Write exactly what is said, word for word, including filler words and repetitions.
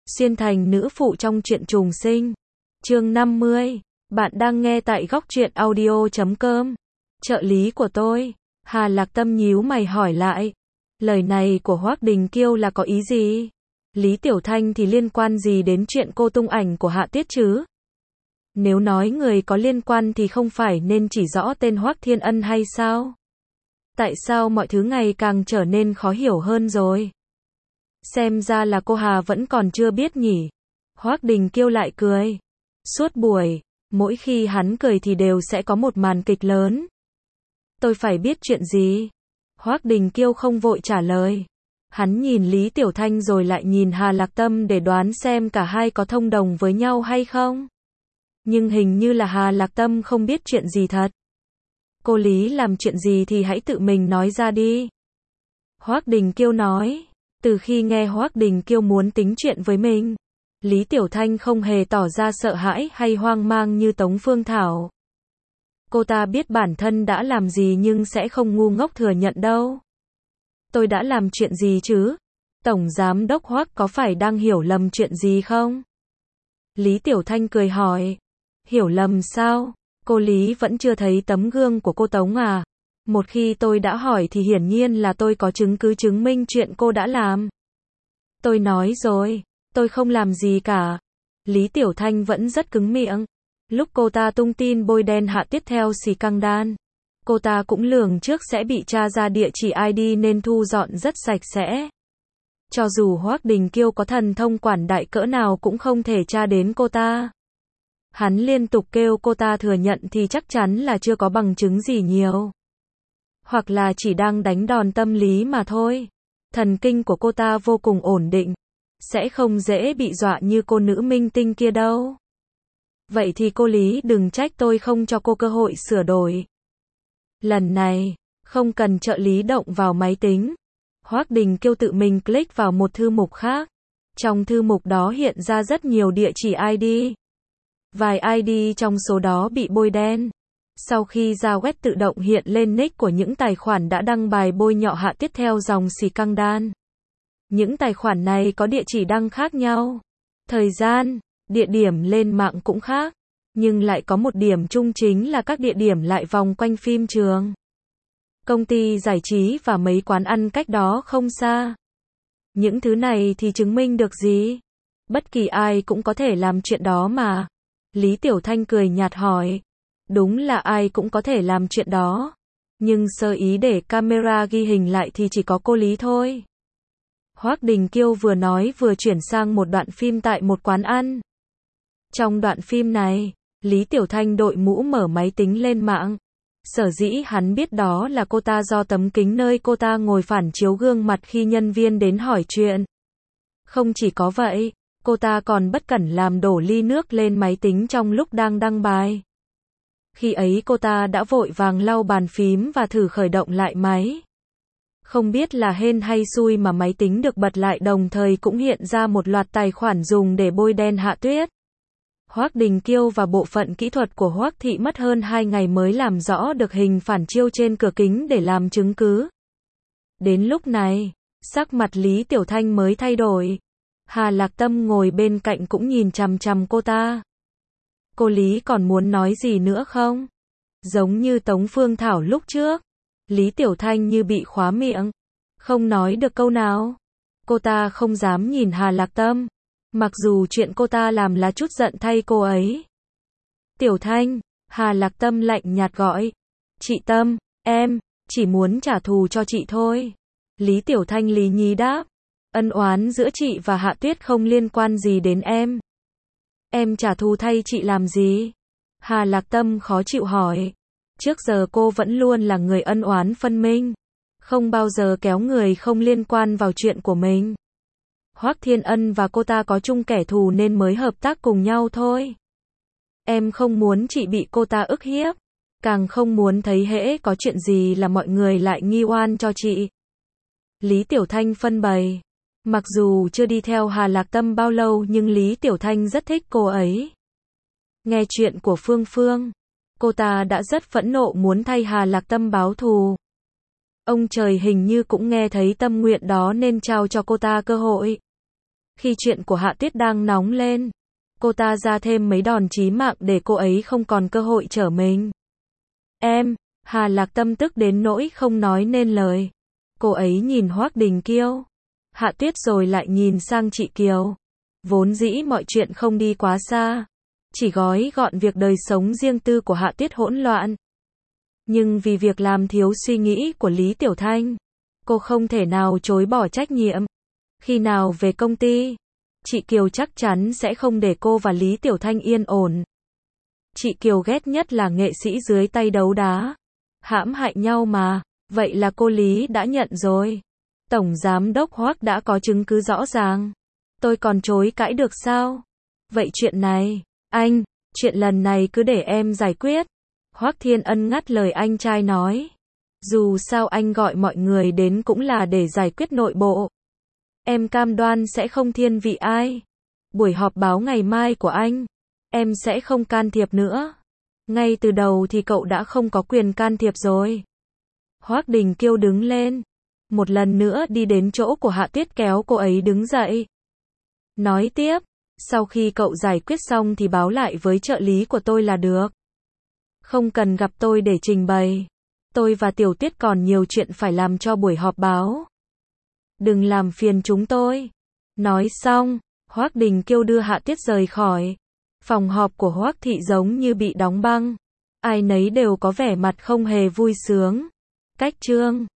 Xuyên thành nữ phụ trong truyện trùng sinh. Chương năm mươi. Bạn đang nghe tại góc truyện audio chấm com. Trợ lý của tôi. Hà Lạc Tâm nhíu mày hỏi lại. Lời này của Hoắc Đình Kiêu là có ý gì? Lý Tiểu Thanh thì liên quan gì đến chuyện cô tung ảnh của Hạ Tuyết chứ? Nếu nói người có liên quan thì không phải nên chỉ rõ tên Hoắc Thiên Ân hay sao? Tại sao mọi thứ ngày càng trở nên khó hiểu hơn rồi? Xem ra là cô Hà vẫn còn chưa biết nhỉ. Hoắc Đình Kiêu lại cười. Suốt buổi, mỗi khi hắn cười thì đều sẽ có một màn kịch lớn. Tôi phải biết chuyện gì? Hoắc Đình Kiêu không vội trả lời. Hắn nhìn Lý Tiểu Thanh rồi lại nhìn Hà Lạc Tâm để đoán xem cả hai có thông đồng với nhau hay không. Nhưng hình như là Hà Lạc Tâm không biết chuyện gì thật. Cô Lý làm chuyện gì thì hãy tự mình nói ra đi. Hoắc Đình Kiêu nói. Từ khi nghe Hoắc Đình Kiêu muốn tính chuyện với mình, Lý Tiểu Thanh không hề tỏ ra sợ hãi hay hoang mang như Tống Phương Thảo. Cô ta biết bản thân đã làm gì nhưng sẽ không ngu ngốc thừa nhận đâu. Tôi đã làm chuyện gì chứ? Tổng Giám Đốc Hoắc có phải đang hiểu lầm chuyện gì không? Lý Tiểu Thanh cười hỏi. Hiểu lầm sao? Cô Lý vẫn chưa thấy tấm gương của cô Tống à? Một khi tôi đã hỏi thì hiển nhiên là tôi có chứng cứ chứng minh chuyện cô đã làm. Tôi nói rồi, tôi không làm gì cả. Lý Tiểu Thanh vẫn rất cứng miệng. Lúc cô ta tung tin bôi đen Hạ Tuyết theo xì căng đan, cô ta cũng lường trước sẽ bị tra ra địa chỉ i đê nên thu dọn rất sạch sẽ. Cho dù Hoắc Đình Kiêu có thần thông quảng đại cỡ nào cũng không thể tra đến cô ta. Hắn liên tục kêu cô ta thừa nhận thì chắc chắn là chưa có bằng chứng gì nhiều. Hoặc là chỉ đang đánh đòn tâm lý mà thôi. Thần kinh của cô ta vô cùng ổn định. Sẽ không dễ bị dọa như cô nữ minh tinh kia đâu. Vậy thì cô Lý đừng trách tôi không cho cô cơ hội sửa đổi. Lần này, không cần trợ lý động vào máy tính. Hoắc Đình Kiêu tự mình click vào một thư mục khác. Trong thư mục đó hiện ra rất nhiều địa chỉ i đê. Vài i đê trong số đó bị bôi đen. Sau khi ra web tự động hiện lên nick của những tài khoản đã đăng bài bôi nhọ Hạ Tuyết theo dòng xì căng đan. Những tài khoản này có địa chỉ đăng khác nhau. Thời gian, địa điểm lên mạng cũng khác. Nhưng lại có một điểm chung chính là các địa điểm lại vòng quanh phim trường, công ty giải trí và mấy quán ăn cách đó không xa. Những thứ này thì chứng minh được gì? Bất kỳ ai cũng có thể làm chuyện đó mà. Lý Tiểu Thanh cười nhạt hỏi. Đúng là ai cũng có thể làm chuyện đó. Nhưng sơ ý để camera ghi hình lại thì chỉ có cô Lý thôi. Hoắc Đình Kiêu vừa nói vừa chuyển sang một đoạn phim tại một quán ăn. Trong đoạn phim này, Lý Tiểu Thanh đội mũ mở máy tính lên mạng. Sở dĩ hắn biết đó là cô ta do tấm kính nơi cô ta ngồi phản chiếu gương mặt khi nhân viên đến hỏi chuyện. Không chỉ có vậy, cô ta còn bất cẩn làm đổ ly nước lên máy tính trong lúc đang đăng bài. Khi ấy cô ta đã vội vàng lau bàn phím và thử khởi động lại máy. Không biết là hên hay xui mà máy tính được bật lại đồng thời cũng hiện ra một loạt tài khoản dùng để bôi đen Hạ Tuyết. Hoắc Đình Kiêu và bộ phận kỹ thuật của Hoắc Thị mất hơn hai ngày mới làm rõ được hình phản chiếu trên cửa kính để làm chứng cứ. Đến lúc này, sắc mặt Lý Tiểu Thanh mới thay đổi. Hà Lạc Tâm ngồi bên cạnh cũng nhìn chằm chằm cô ta. Cô Lý còn muốn nói gì nữa không? Giống như Tống Phương Thảo lúc trước. Lý Tiểu Thanh như bị khóa miệng. Không nói được câu nào. Cô ta không dám nhìn Hà Lạc Tâm. Mặc dù chuyện cô ta làm là chút giận thay cô ấy. Tiểu Thanh, Hà Lạc Tâm lạnh nhạt gọi. Chị Tâm, em, chỉ muốn trả thù cho chị thôi. Lý Tiểu Thanh lý nhí đáp. Ân oán giữa chị và Hạ Tuyết không liên quan gì đến em. Em trả thù thay chị làm gì? Hà Lạc Tâm khó chịu hỏi. Trước giờ cô vẫn luôn là người ân oán phân minh. Không bao giờ kéo người không liên quan vào chuyện của mình. Hoắc Thiên Ân và cô ta có chung kẻ thù nên mới hợp tác cùng nhau thôi. Em không muốn chị bị cô ta ức hiếp. Càng không muốn thấy hễ có chuyện gì là mọi người lại nghi oan cho chị. Lý Tiểu Thanh phân bày. Mặc dù chưa đi theo Hà Lạc Tâm bao lâu nhưng Lý Tiểu Thanh rất thích cô ấy. Nghe chuyện của Phương Phương, cô ta đã rất phẫn nộ muốn thay Hà Lạc Tâm báo thù. Ông trời hình như cũng nghe thấy tâm nguyện đó nên trao cho cô ta cơ hội. Khi chuyện của Hạ Tuyết đang nóng lên, cô ta ra thêm mấy đòn chí mạng để cô ấy không còn cơ hội trở mình. Em, Hà Lạc Tâm tức đến nỗi không nói nên lời. Cô ấy nhìn Hoắc Đình Kiêu, Hạ Tuyết rồi lại nhìn sang chị Kiều. Vốn dĩ mọi chuyện không đi quá xa, chỉ gói gọn việc đời sống riêng tư của Hạ Tuyết hỗn loạn. Nhưng vì việc làm thiếu suy nghĩ của Lý Tiểu Thanh, cô không thể nào chối bỏ trách nhiệm. Khi nào về công ty, chị Kiều chắc chắn sẽ không để cô và Lý Tiểu Thanh yên ổn. Chị Kiều ghét nhất là nghệ sĩ dưới tay đấu đá, hãm hại nhau mà. Vậy là cô Lý đã nhận rồi. Tổng giám đốc Hoắc đã có chứng cứ rõ ràng. Tôi còn chối cãi được sao? Vậy chuyện này, anh, chuyện lần này cứ để em giải quyết. Hoắc Thiên Ân ngắt lời anh trai nói. Dù sao anh gọi mọi người đến cũng là để giải quyết nội bộ. Em cam đoan sẽ không thiên vị ai. Buổi họp báo ngày mai của anh, em sẽ không can thiệp nữa. Ngay từ đầu thì cậu đã không có quyền can thiệp rồi. Hoắc Đình Kiêu đứng lên, một lần nữa đi đến chỗ của Hạ Tuyết kéo cô ấy đứng dậy. Nói tiếp, sau khi cậu giải quyết xong thì báo lại với trợ lý của tôi là được. Không cần gặp tôi để trình bày. Tôi và Tiểu Tuyết còn nhiều chuyện phải làm cho buổi họp báo. Đừng làm phiền chúng tôi. Nói xong, Hoắc Đình Kiêu đưa Hạ Tuyết rời khỏi. Phòng họp của Hoắc thị giống như bị đóng băng. Ai nấy đều có vẻ mặt không hề vui sướng. Cách chương